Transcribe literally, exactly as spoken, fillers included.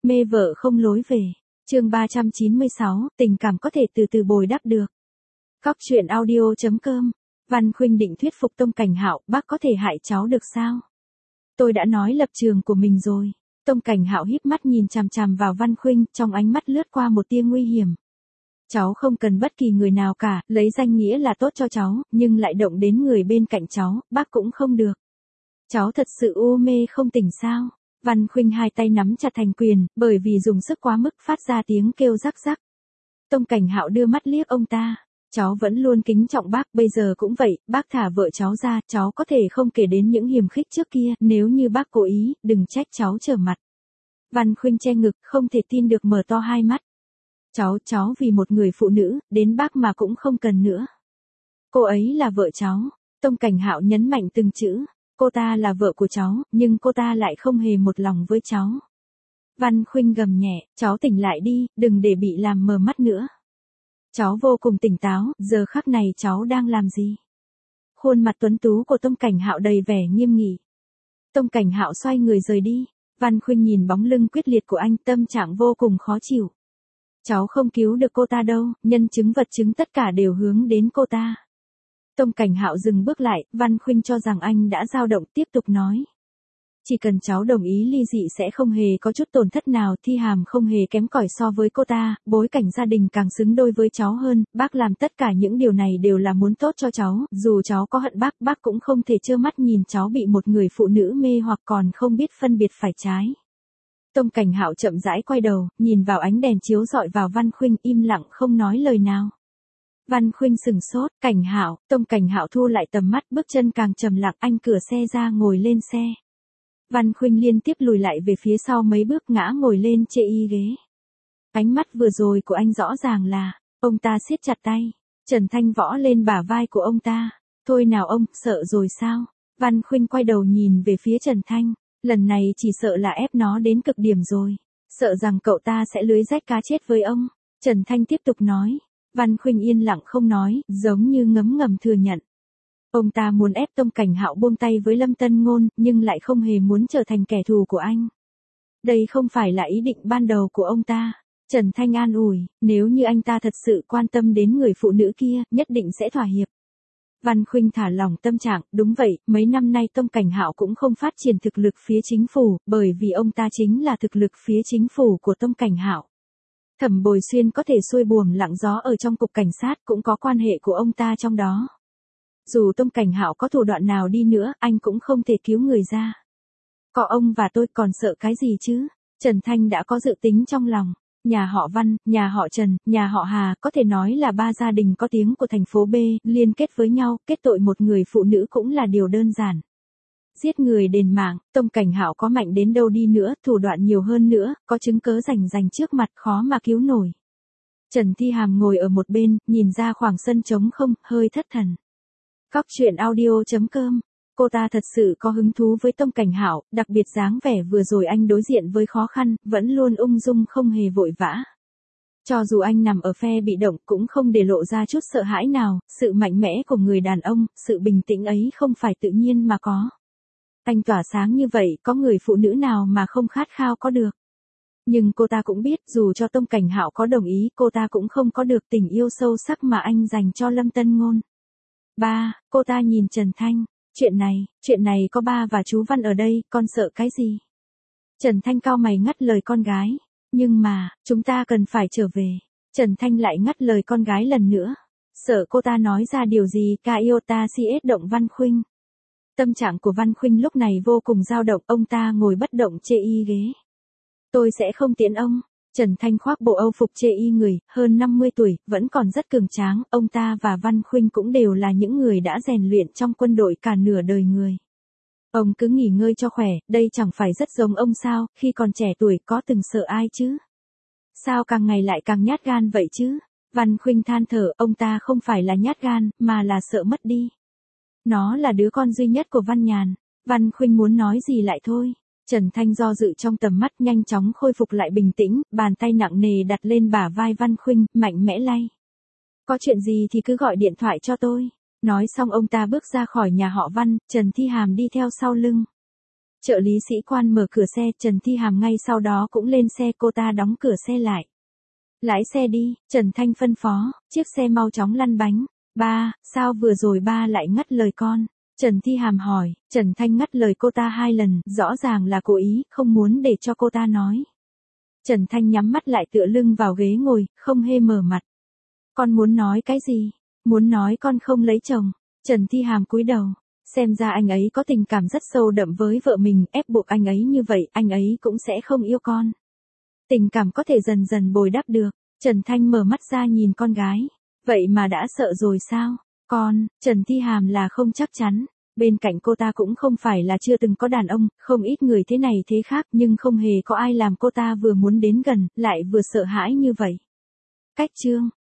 Mê vợ không lối về. Chương ba trăm chín mươi sáu, tình cảm có thể từ từ bồi đắp được. Cóc truyện audio chấm com. Văn Khuynh định thuyết phục Tông Cảnh Hạo, bác có thể hại cháu được sao? Tôi đã nói lập trường của mình rồi. Tông Cảnh Hạo híp mắt nhìn chằm chằm vào Văn Khuynh, trong ánh mắt lướt qua một tia nguy hiểm. Cháu không cần bất kỳ người nào cả, lấy danh nghĩa là tốt cho cháu, nhưng lại động đến người bên cạnh cháu, bác cũng không được. Cháu thật sự u mê không tỉnh sao? Văn Khuynh hai tay nắm chặt thành quyền, bởi vì dùng sức quá mức phát ra tiếng kêu rắc rắc. Tông Cảnh Hạo đưa mắt liếc ông ta. Cháu vẫn luôn kính trọng bác, bây giờ cũng vậy, bác thả vợ cháu ra, cháu có thể không kể đến những hiềm khích trước kia, nếu như bác cố ý, đừng trách cháu trở mặt. Văn Khuynh che ngực, không thể tin được mở to hai mắt. Cháu, cháu vì một người phụ nữ, đến bác mà cũng không cần nữa. Cô ấy là vợ cháu. Tông Cảnh Hạo nhấn mạnh từng chữ. Cô ta là vợ của cháu, nhưng cô ta lại không hề một lòng với cháu. Văn Khuynh gầm nhẹ, cháu tỉnh lại đi, đừng để bị làm mờ mắt nữa. Cháu vô cùng tỉnh táo, giờ khắc này cháu đang làm gì? Khuôn mặt tuấn tú của Tông Cảnh Hạo đầy vẻ nghiêm nghị. Tông Cảnh Hạo xoay người rời đi. Văn Khuynh nhìn bóng lưng quyết liệt của anh, tâm trạng vô cùng khó chịu. Cháu không cứu được cô ta đâu, nhân chứng vật chứng tất cả đều hướng đến cô ta. Tông Cảnh Hạo dừng bước lại, Văn Khuynh cho rằng anh đã dao động, tiếp tục nói. Chỉ cần cháu đồng ý ly dị sẽ không hề có chút tổn thất nào, Thi Hàm không hề kém cỏi so với cô ta, bối cảnh gia đình càng xứng đôi với cháu hơn, bác làm tất cả những điều này đều là muốn tốt cho cháu, dù cháu có hận bác, bác cũng không thể trơ mắt nhìn cháu bị một người phụ nữ mê hoặc còn không biết phân biệt phải trái. Tông Cảnh Hạo chậm rãi quay đầu, nhìn vào ánh đèn chiếu rọi vào Văn Khuynh, im lặng không nói lời nào. Văn Khuynh sừng sốt, Cảnh Hạo, Tông Cảnh Hạo thu lại tầm mắt, bước chân càng trầm lặng, anh cửa xe ra ngồi lên xe. Văn Khuynh liên tiếp lùi lại về phía sau mấy bước, ngã ngồi lên chê y ghế. Ánh mắt vừa rồi của anh rõ ràng là, ông ta siết chặt tay. Trần Thanh võ lên bả vai của ông ta. Thôi nào ông, sợ rồi sao? Văn Khuynh quay đầu nhìn về phía Trần Thanh. Lần này chỉ sợ là ép nó đến cực điểm rồi. Sợ rằng cậu ta sẽ lưới rách cá chết với ông. Trần Thanh tiếp tục nói. Văn Khuynh yên lặng không nói, giống như ngấm ngầm thừa nhận. Ông ta muốn ép Tông Cảnh Hạo buông tay với Lâm Tân Ngôn, nhưng lại không hề muốn trở thành kẻ thù của anh. Đây không phải là ý định ban đầu của ông ta. Trần Thanh an ủi, nếu như anh ta thật sự quan tâm đến người phụ nữ kia, nhất định sẽ thỏa hiệp. Văn Khuynh thả lỏng tâm trạng, đúng vậy, mấy năm nay Tông Cảnh Hạo cũng không phát triển thực lực phía chính phủ, bởi vì ông ta chính là thực lực phía chính phủ của Tông Cảnh Hạo. Thẩm Bồi Xuyên có thể xuôi buồm lặng gió ở trong cục cảnh sát, cũng có quan hệ của ông ta trong đó. Dù Tông Cảnh Hạo có thủ đoạn nào đi nữa, anh cũng không thể cứu người ra. Có ông và tôi còn sợ cái gì chứ? Trần Thanh đã có dự tính trong lòng. Nhà họ Văn, nhà họ Trần, nhà họ Hà, có thể nói là ba gia đình có tiếng của thành phố B, liên kết với nhau, kết tội một người phụ nữ cũng là điều đơn giản. Giết người đền mạng, Tông Cảnh Hạo có mạnh đến đâu đi nữa, thủ đoạn nhiều hơn nữa, có chứng cớ rành rành trước mặt, khó mà cứu nổi. Trần Thi Hàm ngồi ở một bên, nhìn ra khoảng sân trống không, hơi thất thần. Cóc truyện audio chấm com. Cô ta thật sự có hứng thú với Tông Cảnh Hạo, đặc biệt dáng vẻ vừa rồi anh đối diện với khó khăn, vẫn luôn ung dung không hề vội vã. Cho dù anh nằm ở phe bị động cũng không để lộ ra chút sợ hãi nào, sự mạnh mẽ của người đàn ông, sự bình tĩnh ấy không phải tự nhiên mà có. Anh tỏa sáng như vậy, có người phụ nữ nào mà không khát khao có được. Nhưng cô ta cũng biết, dù cho Tông Cảnh Hạo có đồng ý, cô ta cũng không có được tình yêu sâu sắc mà anh dành cho Lâm Tân Ngôn. Ba, cô ta nhìn Trần Thanh. Chuyện này, chuyện này có ba và chú Văn ở đây, con sợ cái gì? Trần Thanh cau mày ngắt lời con gái. Nhưng mà, chúng ta cần phải trở về. Trần Thanh lại ngắt lời con gái lần nữa. Sợ cô ta nói ra điều gì, ca yêu ta si ết động Văn Khuynh. Tâm trạng của Văn Khuynh lúc này vô cùng dao động, ông ta ngồi bất động chê y ghế. Tôi sẽ không tiễn ông. Trần Thanh khoác bộ âu phục chê y người, hơn năm mươi tuổi, vẫn còn rất cường tráng, ông ta và Văn Khuynh cũng đều là những người đã rèn luyện trong quân đội cả nửa đời người. Ông cứ nghỉ ngơi cho khỏe, đây chẳng phải rất giống ông sao, khi còn trẻ tuổi có từng sợ ai chứ? Sao càng ngày lại càng nhát gan vậy chứ? Văn Khuynh than thở, ông ta không phải là nhát gan, mà là sợ mất đi. Nó là đứa con duy nhất của Văn Nhàn. Văn Khuynh muốn nói gì lại thôi. Trần Thanh do dự trong tầm mắt, nhanh chóng khôi phục lại bình tĩnh, bàn tay nặng nề đặt lên bả vai Văn Khuynh, mạnh mẽ lay. Có chuyện gì thì cứ gọi điện thoại cho tôi. Nói xong ông ta bước ra khỏi nhà họ Văn, Trần Thi Hàm đi theo sau lưng. Trợ lý sĩ quan mở cửa xe, Trần Thi Hàm ngay sau đó cũng lên xe, cô ta đóng cửa xe lại. Lái xe đi, Trần Thanh phân phó, chiếc xe mau chóng lăn bánh. Ba, sao vừa rồi ba lại ngắt lời con? Trần Thi Hàm hỏi, Trần Thanh ngắt lời cô ta hai lần, rõ ràng là cố ý, không muốn để cho cô ta nói. Trần Thanh nhắm mắt lại tựa lưng vào ghế ngồi, không hề mở mặt. Con muốn nói cái gì? Muốn nói con không lấy chồng. Trần Thi Hàm cúi đầu. Xem ra anh ấy có tình cảm rất sâu đậm với vợ mình, ép buộc anh ấy như vậy, anh ấy cũng sẽ không yêu con. Tình cảm có thể dần dần bồi đắp được. Trần Thanh mở mắt ra nhìn con gái. Vậy mà đã sợ rồi sao? Con, Trần Thi Hàm là không chắc chắn. Bên cạnh cô ta cũng không phải là chưa từng có đàn ông, không ít người thế này thế khác, nhưng không hề có ai làm cô ta vừa muốn đến gần, lại vừa sợ hãi như vậy. Cách chương